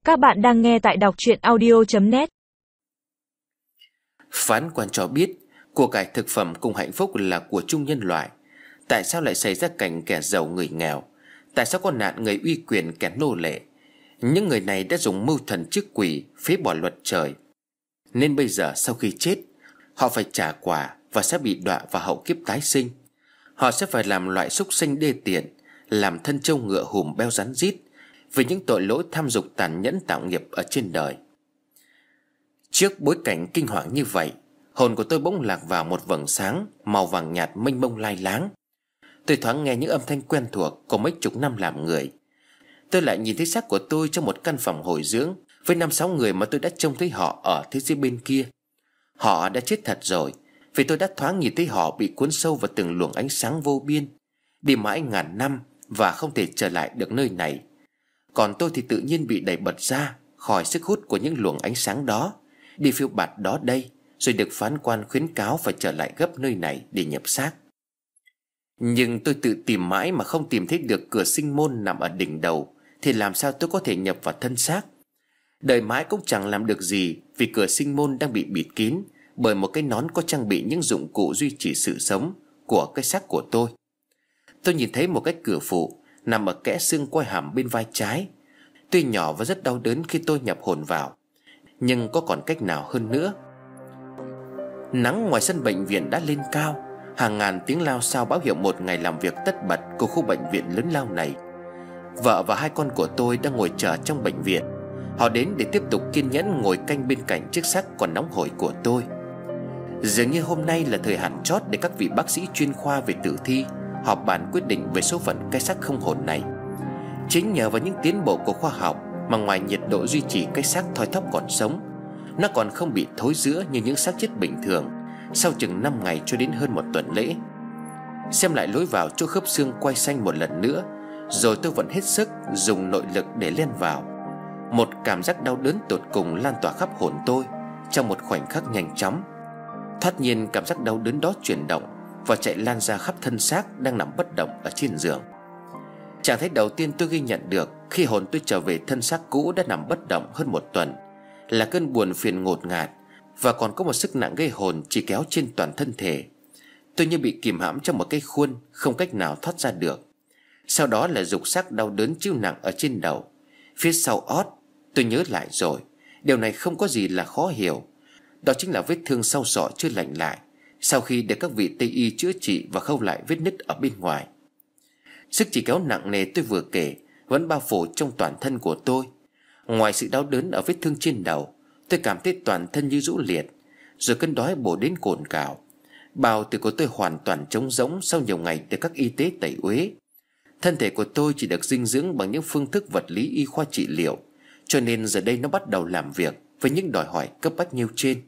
Các bạn đang nghe tại đọc truyện audio.net. Phán quan cho biết của cải thực phẩm cùng hạnh phúc là của chung nhân loại. Tại sao lại xảy ra cảnh kẻ giàu người nghèo? Tại sao có nạn người uy quyền kẻ nô lệ? Những người này đã dùng mưu thần trước quỷ, phế bỏ luật trời. Nên bây giờ sau khi chết, họ phải trả quả và sẽ bị đọa vào hậu kiếp tái sinh. Họ sẽ phải làm loại súc sinh đê tiện, làm thân trâu ngựa hùm beo rắn rít, vì những tội lỗi tham dục tàn nhẫn tạo nghiệp ở trên đời. Trước bối cảnh kinh hoàng như vậy, hồn của tôi bỗng lạc vào một vầng sáng màu vàng nhạt mênh mông lai láng. Tôi thoáng nghe những âm thanh quen thuộc của mấy chục năm làm người. Tôi lại nhìn thấy xác của tôi trong một căn phòng hồi dưỡng với 5-6 người mà tôi đã trông thấy họ ở thế giới bên kia. Họ đã chết thật rồi, vì tôi đã thoáng nhìn thấy họ bị cuốn sâu vào từng luồng ánh sáng vô biên, đi mãi ngàn năm và không thể trở lại được nơi này. Còn tôi thì tự nhiên bị đẩy bật ra khỏi sức hút của những luồng ánh sáng đó, đi phiêu bạt đó đây, rồi được phán quan khuyến cáo phải trở lại gấp nơi này để nhập xác. Nhưng tôi tự tìm mãi mà không tìm thấy được cửa sinh môn nằm ở đỉnh đầu, thì làm sao tôi có thể nhập vào thân xác? Đợi mãi cũng chẳng làm được gì, vì cửa sinh môn đang bị bịt kín bởi một cái nón có trang bị những dụng cụ duy trì sự sống của cái xác của tôi. Tôi nhìn thấy một cái cửa phụ nằm ở kẽ xương quai hàm bên vai trái. Tuy nhỏ và rất đau đớn khi tôi nhập hồn vào, nhưng có còn cách nào hơn nữa. Nắng ngoài sân bệnh viện đã lên cao. Hàng ngàn tiếng lao xao báo hiệu một ngày làm việc tất bật của khu bệnh viện lớn lao này. Vợ và 2 con của tôi đang ngồi chờ trong bệnh viện. Họ đến để tiếp tục kiên nhẫn ngồi canh bên cạnh chiếc xác còn nóng hổi của tôi. Dường như hôm nay là thời hạn chót để các vị bác sĩ chuyên khoa về tử thi họp bàn quyết định về số phận cái xác không hồn này. Chính nhờ vào những tiến bộ của khoa học mà ngoài nhiệt độ duy trì cái xác thoi thóp còn sống, nó còn không bị thối rữa như những xác chết bình thường sau chừng 5 ngày cho đến hơn 1 tuần lễ. Xem lại lối vào chỗ khớp xương quai xanh một lần nữa, rồi tôi vẫn hết sức dùng nội lực để len vào. Một cảm giác đau đớn tột cùng lan tỏa khắp hồn tôi trong một khoảnh khắc nhanh chóng. Thoát nhiên cảm giác đau đớn đó chuyển động và chạy lan ra khắp thân xác đang nằm bất động ở trên giường. Trạng thái đầu tiên tôi ghi nhận được khi hồn tôi trở về thân xác cũ đã nằm bất động hơn 1 tuần là cơn buồn phiền ngột ngạt, và còn có một sức nặng gây hồn chỉ kéo trên toàn thân thể. Tôi như bị kìm hãm trong một cái khuôn không cách nào thoát ra được. Sau đó là dục sắc đau đớn chịu nặng ở trên đầu, phía sau ót. Tôi nhớ lại rồi, điều này không có gì là khó hiểu. Đó chính là vết thương sau sọ chưa lành lại sau khi được các vị Tây y chữa trị và khâu lại vết nứt ở bên ngoài. Sức chỉ kéo nặng nề tôi vừa kể vẫn bao phủ trong toàn thân của tôi. Ngoài sự đau đớn ở vết thương trên đầu, tôi cảm thấy toàn thân như rũ liệt, rồi cơn đói bổ đến cồn cào. Bao tử của tôi hoàn toàn trống rỗng sau nhiều ngày được các y tế tẩy uế. Thân thể của tôi chỉ được dinh dưỡng bằng những phương thức vật lý y khoa trị liệu, cho nên giờ đây nó bắt đầu làm việc với những đòi hỏi cấp bách nêu trên.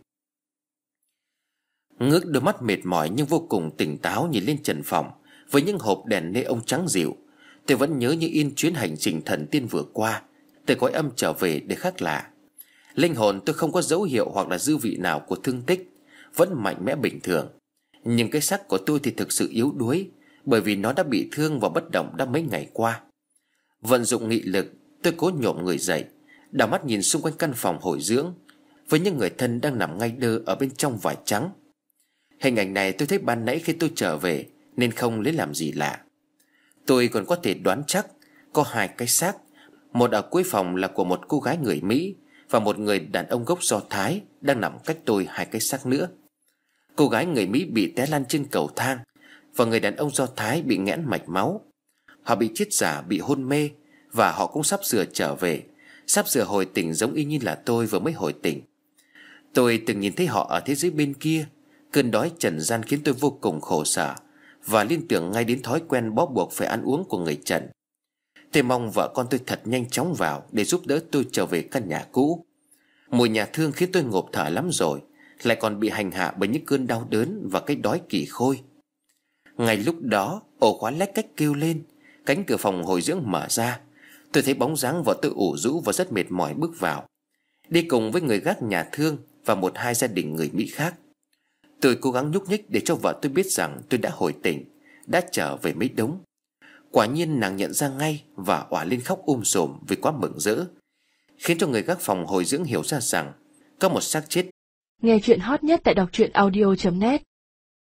Ngước đôi mắt mệt mỏi nhưng vô cùng tỉnh táo nhìn lên trần phòng với những hộp đèn neon trắng dịu, tôi vẫn nhớ như in chuyến hành trình thần tiên vừa qua từ cõi âm trở về để khác lạ. Linh hồn tôi không có dấu hiệu hoặc là dư vị nào của thương tích, vẫn mạnh mẽ bình thường. Nhưng cái xác của tôi thì thực sự yếu đuối, bởi vì nó đã bị thương và bất động đã mấy ngày qua. Vận dụng nghị lực, tôi cố nhổm người dậy, đảo mắt nhìn xung quanh căn phòng hồi dưỡng với những người thân đang nằm ngay đơ ở bên trong vải trắng. Hình ảnh này tôi thấy ban nãy khi tôi trở về, nên không lấy làm gì lạ. Tôi còn có thể đoán chắc có 2 cái xác, một ở cuối phòng là của một cô gái người Mỹ và một người đàn ông gốc Do Thái đang nằm cách tôi 2 cái xác nữa. Cô gái người Mỹ bị té lăn trên cầu thang, và người đàn ông Do Thái bị nghẽn mạch máu. Họ bị chết giả, bị hôn mê, và họ cũng sắp sửa trở về, sắp sửa hồi tỉnh giống y như là tôi vừa mới hồi tỉnh. Tôi từng nhìn thấy họ ở thế giới bên kia. Cơn đói trần gian khiến tôi vô cùng khổ sở, và liên tưởng ngay đến thói quen bó buộc phải ăn uống của người trần. Tôi mong vợ con tôi thật nhanh chóng vào để giúp đỡ tôi trở về căn nhà cũ. Mùi nhà thương khiến tôi ngộp thở lắm rồi, lại còn bị hành hạ bởi những cơn đau đớn và cái đói kỳ khôi. Ngay lúc đó, ổ khóa lách cách kêu lên, cánh cửa phòng hồi dưỡng mở ra. Tôi thấy bóng dáng vợ tôi ủ rũ và rất mệt mỏi bước vào, đi cùng với người gác nhà thương và 1-2 gia đình người Mỹ khác. Tôi cố gắng nhúc nhích để cho vợ tôi biết rằng tôi đã hồi tỉnh, đã trở về mấy đống. Quả nhiên nàng nhận ra ngay và òa lên khóc sùm vì quá mừng rỡ. khiến cho người gác phòng hồi dưỡng hiểu ra rằng có một xác chết. Nghe chuyện hot nhất tại đọc truyện audio.net